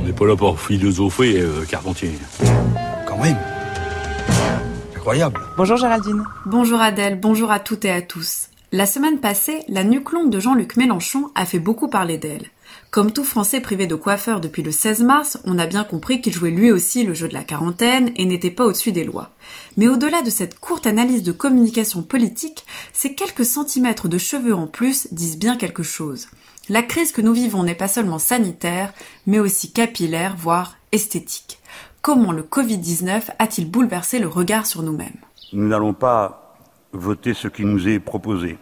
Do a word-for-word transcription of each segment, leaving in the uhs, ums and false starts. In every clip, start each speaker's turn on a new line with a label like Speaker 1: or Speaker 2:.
Speaker 1: On n'est pas là pour philosopher, euh, Carpentier.
Speaker 2: Quand même. Incroyable.
Speaker 3: Bonjour Géraldine.
Speaker 4: Bonjour Adèle, bonjour à toutes et à tous. La semaine passée, la nuque longue de Jean-Luc Mélenchon a fait beaucoup parler d'elle. Comme tout Français privé de coiffeur depuis le seize mars, on a bien compris qu'il jouait lui aussi le jeu de la quarantaine et n'était pas au-dessus des lois. Mais au-delà de cette courte analyse de communication politique, ces quelques centimètres de cheveux en plus disent bien quelque chose. La crise que nous vivons n'est pas seulement sanitaire, mais aussi capillaire, voire esthétique. Comment le covid dix-neuf a-t-il bouleversé le regard sur nous-mêmes ?
Speaker 5: Nous n'allons pas voter ce qui nous est proposé.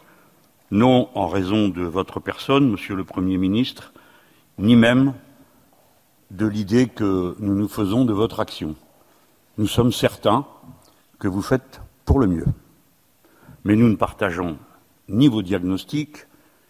Speaker 5: Non en raison de votre personne, Monsieur le Premier ministre, ni même de l'idée que nous nous faisons de votre action. Nous sommes certains que vous faites pour le mieux. Mais nous ne partageons ni vos diagnostics,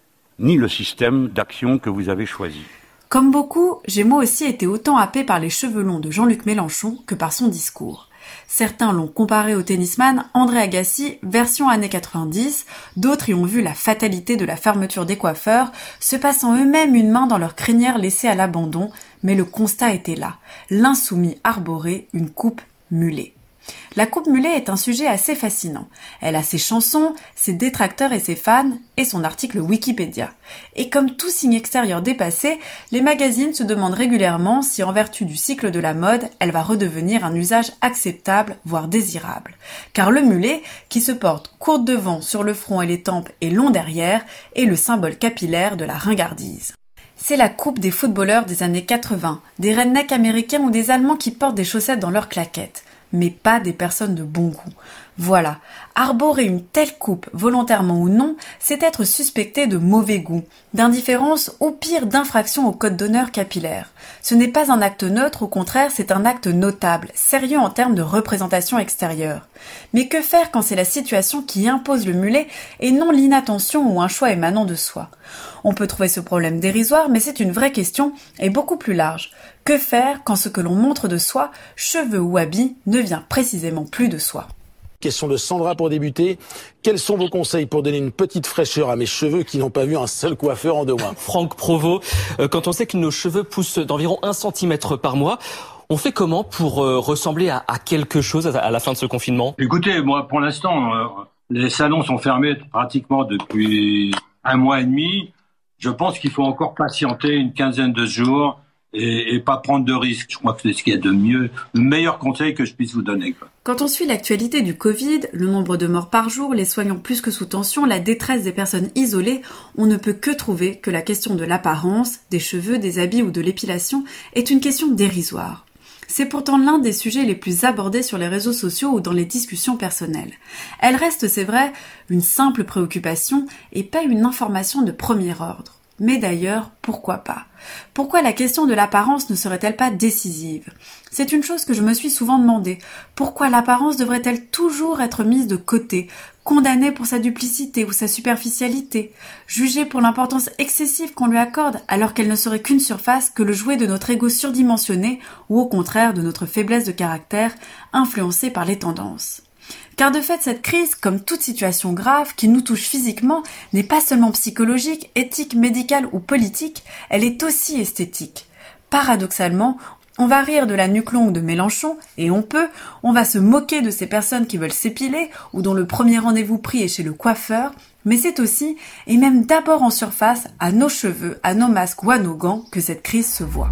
Speaker 5: ni le système d'action que vous avez choisi.
Speaker 4: Comme beaucoup, j'ai moi aussi été autant happé par les cheveux longs de Jean-Luc Mélenchon que par son discours. Certains l'ont comparé au tennisman André Agassi, version années quatre-vingt-dix, d'autres y ont vu la fatalité de la fermeture des coiffeurs, se passant eux-mêmes une main dans leur crinière laissée à l'abandon, mais le constat était là, l'insoumis arborait une coupe mulet. La coupe mulet est un sujet assez fascinant. Elle a ses chansons, ses détracteurs et ses fans, et son article Wikipédia. Et comme tout signe extérieur dépassé, les magazines se demandent régulièrement si en vertu du cycle de la mode, elle va redevenir un usage acceptable, voire désirable. Car le mulet, qui se porte courte devant sur le front et les tempes et long derrière, est le symbole capillaire de la ringardise. C'est la coupe des footballeurs des années quatre-vingts, des rednecks américains ou des Allemands qui portent des chaussettes dans leurs claquettes. Mais pas des personnes de bon goût. Voilà, arborer une telle coupe, volontairement ou non, c'est être suspecté de mauvais goût, d'indifférence ou pire d'infraction au code d'honneur capillaire. Ce n'est pas un acte neutre, au contraire, c'est un acte notable, sérieux en termes de représentation extérieure. Mais que faire quand c'est la situation qui impose le mulet et non l'inattention ou un choix émanant de soi ? On peut trouver ce problème dérisoire, mais c'est une vraie question et beaucoup plus large. Que faire quand ce que l'on montre de soi, cheveux ou habits, ne vient précisément plus de soi ?
Speaker 6: Question de Sandra pour débuter. Quels sont vos conseils pour donner une petite fraîcheur à mes cheveux qui n'ont pas vu un seul coiffeur en deux mois ?
Speaker 7: Franck Provost, euh, quand on sait que nos cheveux poussent d'environ un centimètre par mois, on fait comment pour euh, ressembler à, à quelque chose à, à la fin de ce confinement ?
Speaker 8: Écoutez, moi pour l'instant, euh, les salons sont fermés pratiquement depuis un mois et demi. Je pense qu'il faut encore patienter une quinzaine de jours et, et pas prendre de risques. Je crois que c'est ce qu'il y a de mieux, le meilleur conseil que je puisse vous donner, quoi.
Speaker 4: Quand on suit l'actualité du Covid, le nombre de morts par jour, les soignants plus que sous tension, la détresse des personnes isolées, on ne peut que trouver que la question de l'apparence, des cheveux, des habits ou de l'épilation est une question dérisoire. C'est pourtant l'un des sujets les plus abordés sur les réseaux sociaux ou dans les discussions personnelles. Elle reste, c'est vrai, une simple préoccupation et pas une information de premier ordre. Mais d'ailleurs, pourquoi pas ? Pourquoi la question de l'apparence ne serait-elle pas décisive ? C'est une chose que je me suis souvent demandé. Pourquoi l'apparence devrait-elle toujours être mise de côté, condamnée pour sa duplicité ou sa superficialité, jugée pour l'importance excessive qu'on lui accorde alors qu'elle ne serait qu'une surface que le jouet de notre ego surdimensionné ou au contraire de notre faiblesse de caractère influencée par les tendances ? Car de fait, cette crise, comme toute situation grave qui nous touche physiquement, n'est pas seulement psychologique, éthique, médicale ou politique, elle est aussi esthétique. Paradoxalement, on va rire de la nuque longue de Mélenchon, et on peut, on va se moquer de ces personnes qui veulent s'épiler ou dont le premier rendez-vous pris est chez le coiffeur, mais c'est aussi, et même d'abord en surface, à nos cheveux, à nos masques ou à nos gants que cette crise se voit.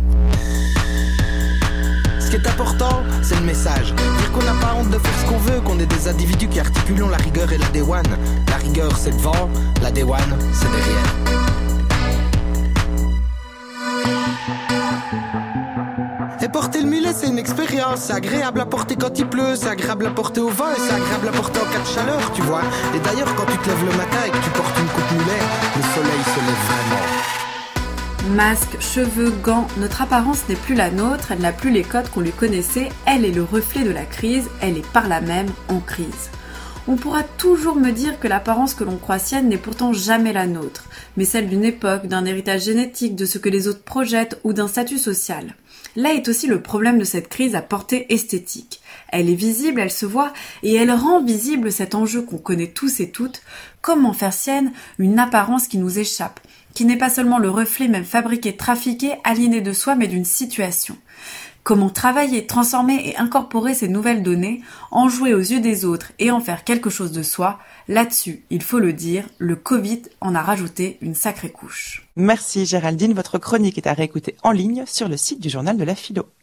Speaker 9: Ce qui est important, c'est le message. Dire qu'on n'a pas honte de faire ce qu'on veut, qu'on est des individus qui articulons la rigueur et la déouane. La rigueur, c'est devant, la déouane, c'est derrière. Et porter le mulet, c'est une expérience. C'est agréable à porter quand il pleut, c'est agréable à porter au vent et c'est agréable à porter en cas de chaleur, tu vois. Et d'ailleurs, quand tu te lèves le matin et que tu portes une coupe mulet, le soleil se lève vraiment.
Speaker 4: Masque, cheveux, gants, notre apparence n'est plus la nôtre, elle n'a plus les codes qu'on lui connaissait, elle est le reflet de la crise, elle est par là même en crise. On pourra toujours me dire que l'apparence que l'on croit sienne n'est pourtant jamais la nôtre, mais celle d'une époque, d'un héritage génétique, de ce que les autres projettent ou d'un statut social. Là est aussi le problème de cette crise à portée esthétique. Elle est visible, elle se voit, et elle rend visible cet enjeu qu'on connaît tous et toutes. Comment faire sienne une apparence qui nous échappe ? qui n'est pas seulement le reflet, même fabriqué, trafiqué, aliéné de soi, mais d'une situation. Comment travailler, transformer et incorporer ces nouvelles données, en jouer aux yeux des autres et en faire quelque chose de soi, là-dessus, il faut le dire, le Covid en a rajouté une sacrée couche.
Speaker 3: Merci Géraldine, votre chronique est à réécouter en ligne sur le site du Journal de la Philo.